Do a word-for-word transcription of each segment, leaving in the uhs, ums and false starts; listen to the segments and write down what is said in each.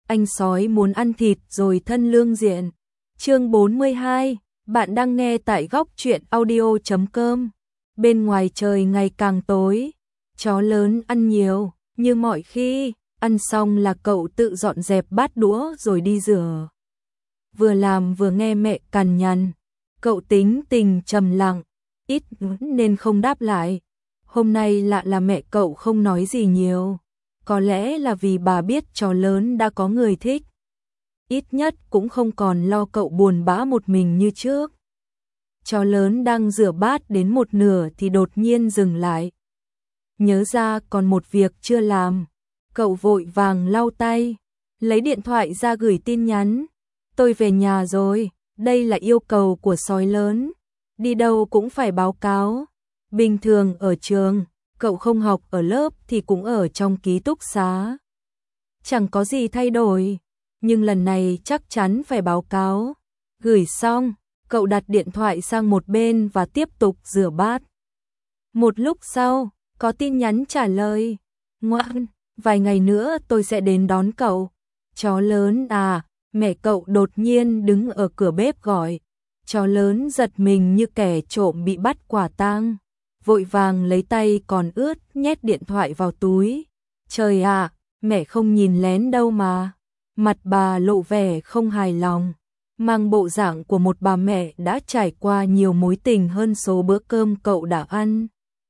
anh sói muốn ăn thịt rồi thân lương diện. Chương bốn mươi hai, bạn đang nghe tại góc truyện audio chấm com. Bên ngoài trời ngày càng tối, chó lớn ăn nhiều, như mọi khi, ăn xong là cậu tự dọn dẹp bát đũa rồi đi rửa. Vừa làm vừa nghe mẹ cằn nhằn, cậu tính tình trầm lặng, ít nên không đáp lại. Hôm nay lạ là mẹ cậu không nói gì nhiều, có lẽ là vì bà biết chó lớn đã có người thích. Ít nhất cũng không còn lo cậu buồn bã một mình như trước. Chó lớn đang rửa bát đến một nửa thì đột nhiên dừng lại. Nhớ ra còn một việc chưa làm, cậu vội vàng lau tay, lấy điện thoại ra gửi tin nhắn. Tôi về nhà rồi, đây là yêu cầu của sói lớn, đi đâu cũng phải báo cáo. Bình thường ở trường, cậu không học ở lớp thì cũng ở trong ký túc xá. Chẳng có gì thay đổi, nhưng lần này chắc chắn phải báo cáo. Gửi xong, cậu đặt điện thoại sang một bên và tiếp tục rửa bát. Một lúc sau, có tin nhắn trả lời. Ngoan, vài ngày nữa tôi sẽ đến đón cậu. Chó lớn à, mẹ cậu đột nhiên đứng ở cửa bếp gọi. Chó lớn giật mình như kẻ trộm bị bắt quả tang, vội vàng lấy tay còn ướt nhét điện thoại vào túi. Trời ạ, mẹ không nhìn lén đâu mà. Mặt bà lộ vẻ không hài lòng, mang bộ dạng của một bà mẹ đã trải qua nhiều mối tình hơn số bữa cơm cậu đã ăn.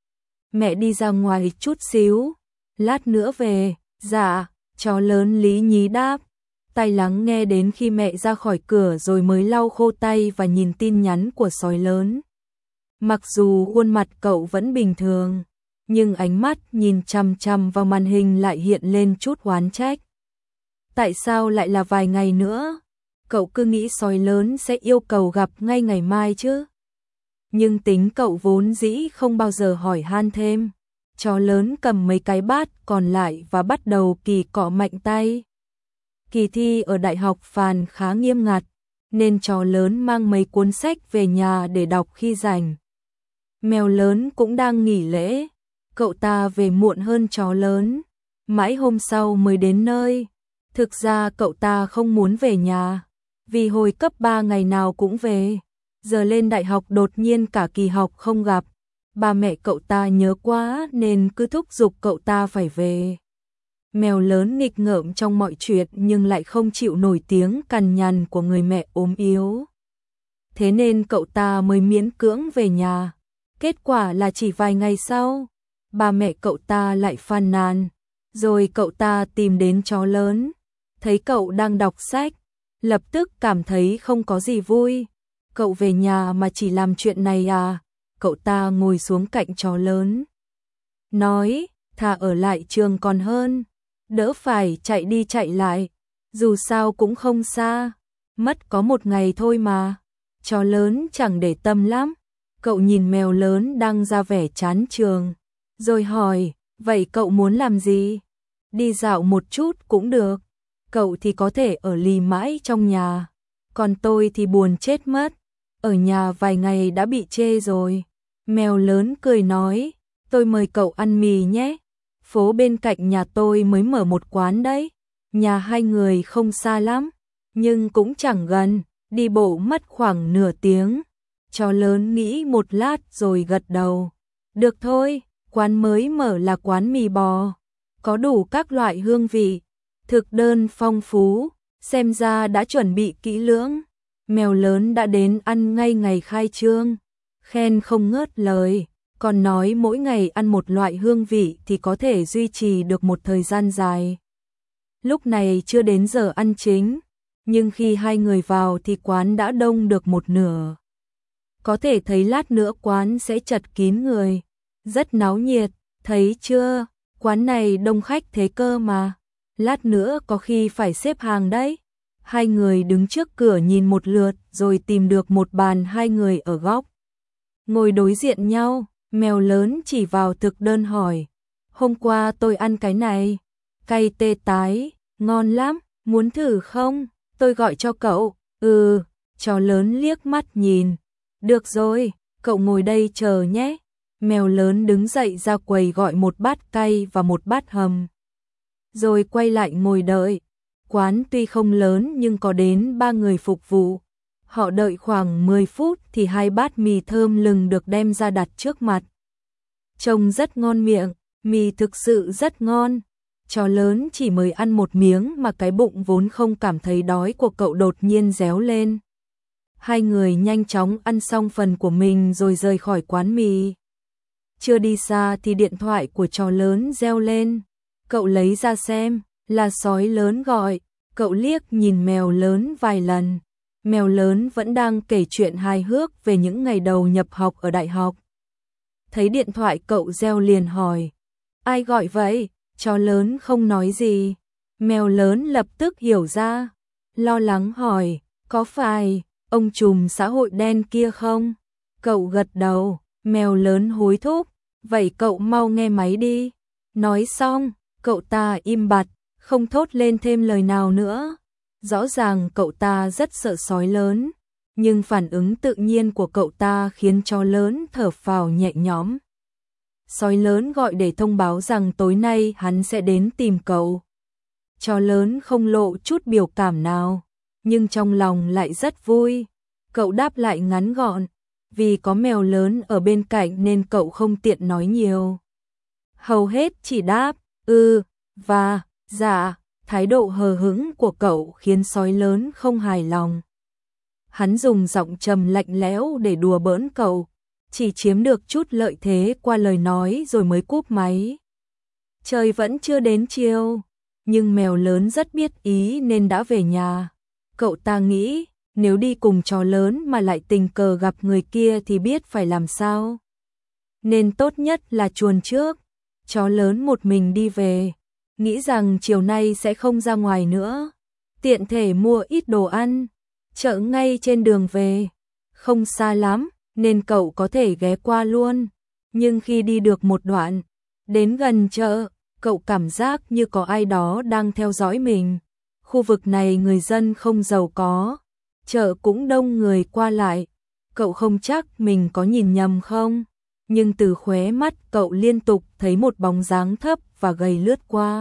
Mẹ đi ra ngoài chút xíu, lát nữa về. Dạ, chó lớn lý nhí đáp, tay lắng nghe đến khi mẹ ra khỏi cửa rồi mới lau khô tay và nhìn tin nhắn của sói lớn. Mặc dù khuôn mặt cậu vẫn bình thường, nhưng ánh mắt nhìn chằm chằm vào màn hình lại hiện lên chút oán trách. Tại sao lại là vài ngày nữa? Cậu cứ nghĩ sói lớn sẽ yêu cầu gặp ngay ngày mai chứ. Nhưng tính cậu vốn dĩ không bao giờ hỏi han thêm. Chó lớn cầm mấy cái bát còn lại và bắt đầu kỳ cọ mạnh tay. Kỳ thi ở Đại học Phàn khá nghiêm ngặt, nên chó lớn mang mấy cuốn sách về nhà để đọc khi rảnh. Mèo lớn cũng đang nghỉ lễ, cậu ta về muộn hơn chó lớn, mãi hôm sau mới đến nơi. Thực ra cậu ta không muốn về nhà, vì hồi cấp ba ngày nào cũng về. Giờ lên đại học đột nhiên cả kỳ học không gặp, ba mẹ cậu ta nhớ quá nên cứ thúc giục cậu ta phải về. Mèo lớn nghịch ngợm trong mọi chuyện nhưng lại không chịu nổi tiếng cằn nhằn của người mẹ ốm yếu. Thế nên cậu ta mới miễn cưỡng về nhà. Kết quả là chỉ vài ngày sau, ba mẹ cậu ta lại phàn nàn. Rồi cậu ta tìm đến chó lớn, thấy cậu đang đọc sách, lập tức cảm thấy không có gì vui. Cậu về nhà mà chỉ làm chuyện này à? Cậu ta ngồi xuống cạnh chó lớn, nói, thà ở lại trường còn hơn, đỡ phải chạy đi chạy lại, dù sao cũng không xa, mất có một ngày thôi mà. Chó lớn chẳng để tâm lắm, cậu nhìn mèo lớn đang ra vẻ chán trường, rồi hỏi, vậy cậu muốn làm gì? Đi dạo một chút cũng được, cậu thì có thể ở lì mãi trong nhà, còn tôi thì buồn chết mất, ở nhà vài ngày đã bị chê rồi. Mèo lớn cười nói, tôi mời cậu ăn mì nhé, phố bên cạnh nhà tôi mới mở một quán đấy, nhà hai người không xa lắm, nhưng cũng chẳng gần, đi bộ mất khoảng nửa tiếng. Chó lớn nghĩ một lát rồi gật đầu, được thôi, quán mới mở là quán mì bò, có đủ các loại hương vị, thực đơn phong phú, xem ra đã chuẩn bị kỹ lưỡng. Mèo lớn đã đến ăn ngay ngày khai trương, khen không ngớt lời, còn nói mỗi ngày ăn một loại hương vị thì có thể duy trì được một thời gian dài. Lúc này chưa đến giờ ăn chính, nhưng khi hai người vào thì quán đã đông được một nửa. Có thể thấy lát nữa quán sẽ chật kín người, rất náo nhiệt, thấy chưa, quán này đông khách thế cơ mà, lát nữa có khi phải xếp hàng đấy. Hai người đứng trước cửa nhìn một lượt rồi tìm được một bàn hai người ở góc. Ngồi đối diện nhau, mèo lớn chỉ vào thực đơn hỏi, hôm qua tôi ăn cái này, cay tê tái, ngon lắm, muốn thử không? Tôi gọi cho cậu. Ừ, chó lớn liếc mắt nhìn. Được rồi, cậu ngồi đây chờ nhé. Mèo lớn đứng dậy ra quầy gọi một bát cay và một bát hầm. Rồi quay lại ngồi đợi. Quán tuy không lớn nhưng có đến ba người phục vụ. Họ đợi khoảng mười phút thì hai bát mì thơm lừng được đem ra đặt trước mặt. Trông rất ngon miệng, mì thực sự rất ngon. Chó lớn chỉ mới ăn một miếng mà cái bụng vốn không cảm thấy đói của cậu đột nhiên réo lên. Hai người nhanh chóng ăn xong phần của mình rồi rời khỏi quán mì. Chưa đi xa thì điện thoại của chó lớn reo lên. Cậu lấy ra xem, là sói lớn gọi. Cậu liếc nhìn mèo lớn vài lần. Mèo lớn vẫn đang kể chuyện hài hước về những ngày đầu nhập học ở đại học. Thấy điện thoại cậu reo liền hỏi. Ai gọi vậy? Chó lớn không nói gì. Mèo lớn lập tức hiểu ra. Lo lắng hỏi. Có phải ông trùm xã hội đen kia không? Cậu gật đầu. Mèo lớn hối thúc. Vậy cậu mau nghe máy đi. Nói xong, cậu ta im bặt, không thốt lên thêm lời nào nữa. Rõ ràng cậu ta rất sợ sói lớn, nhưng phản ứng tự nhiên của cậu ta khiến chó lớn thở phào nhẹ nhõm. Sói lớn gọi để thông báo rằng tối nay hắn sẽ đến tìm cậu. Chó lớn không lộ chút biểu cảm nào, nhưng trong lòng lại rất vui. Cậu đáp lại ngắn gọn, vì có mèo lớn ở bên cạnh nên cậu không tiện nói nhiều. Hầu hết chỉ đáp, ừ, và, dạ. Thái độ hờ hững của cậu khiến sói lớn không hài lòng. Hắn dùng giọng trầm lạnh lẽo để đùa bỡn cậu, chỉ chiếm được chút lợi thế qua lời nói rồi mới cúp máy. Trời vẫn chưa đến chiều, nhưng mèo lớn rất biết ý nên đã về nhà. Cậu ta nghĩ, nếu đi cùng chó lớn mà lại tình cờ gặp người kia thì biết phải làm sao. Nên tốt nhất là chuồn trước. Chó lớn một mình đi về, nghĩ rằng chiều nay sẽ không ra ngoài nữa, tiện thể mua ít đồ ăn, chợ ngay trên đường về, không xa lắm nên cậu có thể ghé qua luôn. Nhưng khi đi được một đoạn, đến gần chợ, cậu cảm giác như có ai đó đang theo dõi mình. Khu vực này người dân không giàu có, chợ cũng đông người qua lại, cậu không chắc mình có nhìn nhầm không, nhưng từ khóe mắt cậu liên tục thấy một bóng dáng thấp và gầy lướt qua.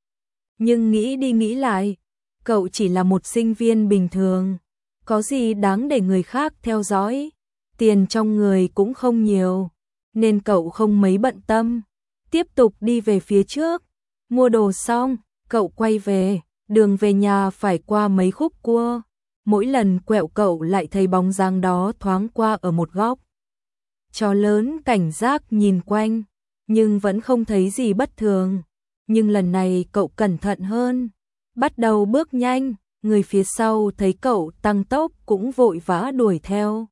Nhưng nghĩ đi nghĩ lại, cậu chỉ là một sinh viên bình thường, có gì đáng để người khác theo dõi, tiền trong người cũng không nhiều, nên cậu không mấy bận tâm, tiếp tục đi về phía trước. Mua đồ xong, cậu quay về, đường về nhà phải qua mấy khúc cua, mỗi lần quẹo cậu lại thấy bóng dáng đó thoáng qua ở một góc. Chó lớn cảnh giác nhìn quanh, nhưng vẫn không thấy gì bất thường. Nhưng lần này cậu cẩn thận hơn, bắt đầu bước nhanh, người phía sau thấy cậu tăng tốc cũng vội vã đuổi theo.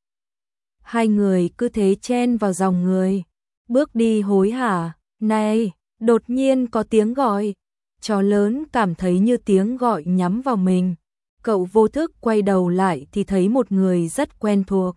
Hai người cứ thế chen vào dòng người, bước đi hối hả. Này, đột nhiên có tiếng gọi, chó lớn cảm thấy như tiếng gọi nhắm vào mình. Cậu vô thức quay đầu lại thì thấy một người rất quen thuộc.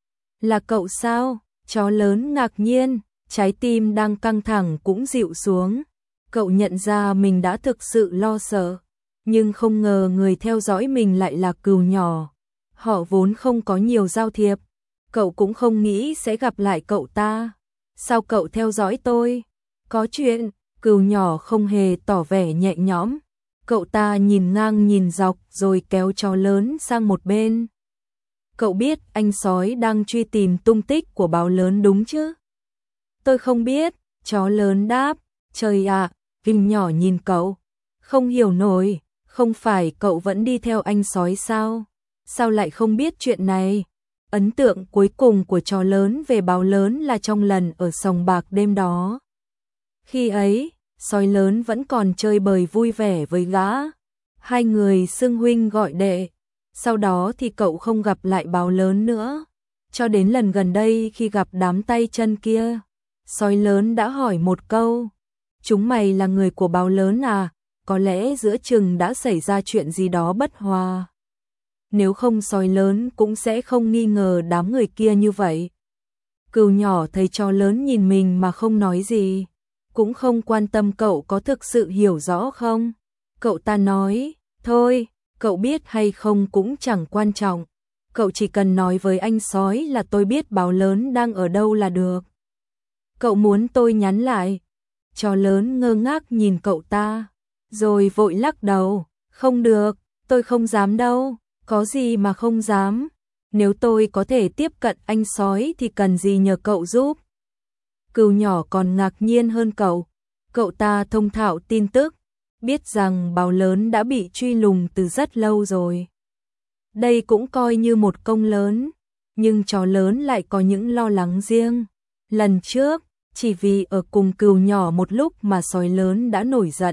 Là cậu sao? Chó lớn ngạc nhiên, trái tim đang căng thẳng cũng dịu xuống. Cậu nhận ra mình đã thực sự lo sợ, nhưng không ngờ người theo dõi mình lại là cừu nhỏ. Họ vốn không có nhiều giao thiệp, cậu cũng không nghĩ sẽ gặp lại cậu ta. Sao cậu theo dõi tôi? Có chuyện, cừu nhỏ không hề tỏ vẻ nhẹ nhõm. Cậu ta nhìn ngang nhìn dọc rồi kéo chó lớn sang một bên. Cậu biết anh sói đang truy tìm tung tích của báo lớn đúng chứ? Tôi không biết, chó lớn đáp. Trời ạ, Vinh nhỏ nhìn cậu, không hiểu nổi, không phải cậu vẫn đi theo anh sói sao? Sao lại không biết chuyện này? Ấn tượng cuối cùng của chó lớn về báo lớn là trong lần ở sòng bạc đêm đó. Khi ấy, sói lớn vẫn còn chơi bời vui vẻ với gã. Hai người xưng huynh gọi đệ. Sau đó thì cậu không gặp lại báo lớn nữa. Cho đến lần gần đây khi gặp đám tay chân kia, sói lớn đã hỏi một câu. Chúng mày là người của báo lớn à? Có lẽ giữa chừng đã xảy ra chuyện gì đó bất hòa. Nếu không sói lớn cũng sẽ không nghi ngờ đám người kia như vậy. Cừu nhỏ thấy chó lớn nhìn mình mà không nói gì, cũng không quan tâm cậu có thực sự hiểu rõ không. Cậu ta nói, thôi, cậu biết hay không cũng chẳng quan trọng. Cậu chỉ cần nói với anh sói là tôi biết báo lớn đang ở đâu là được. Cậu muốn tôi nhắn lại? Chó lớn ngơ ngác nhìn cậu ta, rồi vội lắc đầu, Không được, tôi không dám đâu, có gì mà không dám. Nếu tôi có thể tiếp cận anh sói thì cần gì nhờ cậu giúp. Cừu nhỏ còn ngạc nhiên hơn cậu. Cậu ta thông thạo tin tức, biết rằng báo lớn đã bị truy lùng từ rất lâu rồi. Đây cũng coi như một công lớn, nhưng chó lớn lại có những lo lắng riêng. Lần trước, chỉ vì ở cùng cừu nhỏ một lúc mà sói lớn đã nổi giận.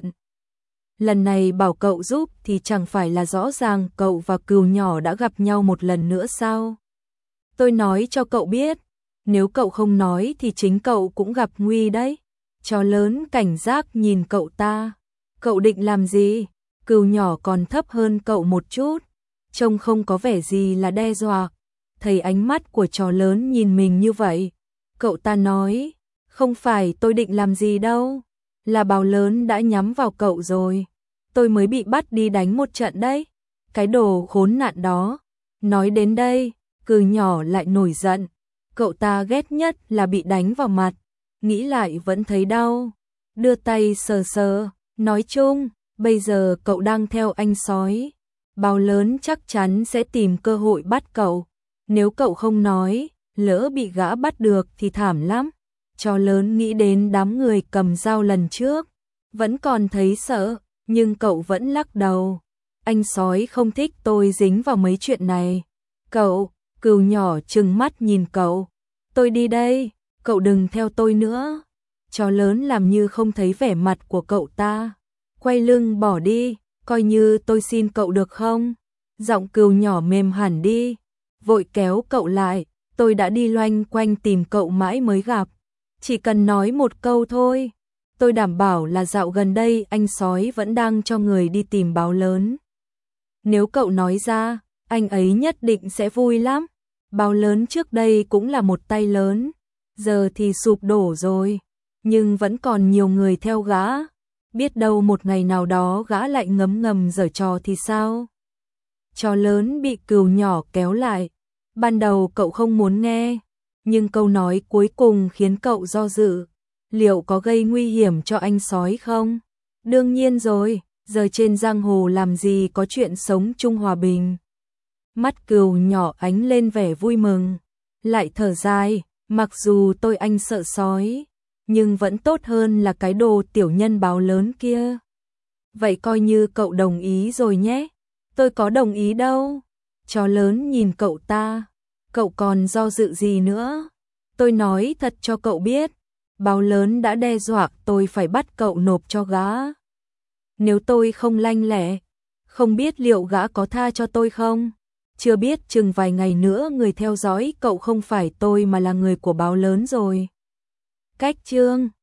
Lần này bảo cậu giúp thì chẳng phải là rõ ràng cậu và cừu nhỏ đã gặp nhau một lần nữa sao? Tôi nói cho cậu biết, nếu cậu không nói thì chính cậu cũng gặp nguy đấy. Chó lớn cảnh giác nhìn cậu ta. Cậu định làm gì? Cừu nhỏ còn thấp hơn cậu một chút, trông không có vẻ gì là đe dọa. Thấy ánh mắt của chó lớn nhìn mình như vậy, cậu ta nói, không phải tôi định làm gì đâu, là báo lớn đã nhắm vào cậu rồi. Tôi mới bị bắt đi đánh một trận đấy. Cái đồ khốn nạn đó. Nói đến đây, cừu nhỏ lại nổi giận. Cậu ta ghét nhất là bị đánh vào mặt. Nghĩ lại vẫn thấy đau. Đưa tay sờ sờ. Nói chung, bây giờ cậu đang theo anh sói. Báo lớn chắc chắn sẽ tìm cơ hội bắt cậu. Nếu cậu không nói, lỡ bị gã bắt được thì thảm lắm. Chó lớn nghĩ đến đám người cầm dao lần trước. Vẫn còn thấy sợ, nhưng cậu vẫn lắc đầu. Anh sói không thích tôi dính vào mấy chuyện này. Cậu, cừu nhỏ trừng mắt nhìn cậu. Tôi đi đây, cậu đừng theo tôi nữa. Chó lớn làm như không thấy vẻ mặt của cậu ta. Quay lưng bỏ đi, coi như tôi xin cậu được không? Giọng cừu nhỏ mềm hẳn đi. Vội kéo cậu lại, tôi đã đi loanh quanh tìm cậu mãi mới gặp. Chỉ cần nói một câu thôi. Tôi đảm bảo là dạo gần đây anh sói vẫn đang cho người đi tìm báo lớn. Nếu cậu nói ra, anh ấy nhất định sẽ vui lắm. Báo lớn trước đây cũng là một tay lớn, giờ thì sụp đổ rồi, nhưng vẫn còn nhiều người theo gã. Biết đâu một ngày nào đó gã lại ngấm ngầm giở trò thì sao? Chó lớn bị cừu nhỏ kéo lại. Ban đầu cậu không muốn nghe, nhưng câu nói cuối cùng khiến cậu do dự. Liệu có gây nguy hiểm cho anh sói không? Đương nhiên rồi, giờ trên giang hồ làm gì có chuyện sống chung hòa bình. Mắt cừu nhỏ ánh lên vẻ vui mừng, lại thở dài, mặc dù tôi anh sợ sói, nhưng vẫn tốt hơn là cái đồ tiểu nhân báo lớn kia. Vậy coi như cậu đồng ý rồi nhé. Tôi có đồng ý đâu. Chó lớn nhìn cậu ta, cậu còn do dự gì nữa? Tôi nói thật cho cậu biết. Báo lớn đã đe dọa tôi phải bắt cậu nộp cho gã. Nếu tôi không lanh lẹ, không biết liệu gã có tha cho tôi không? Chưa biết chừng vài ngày nữa người theo dõi cậu không phải tôi mà là người của báo lớn rồi. Cách chương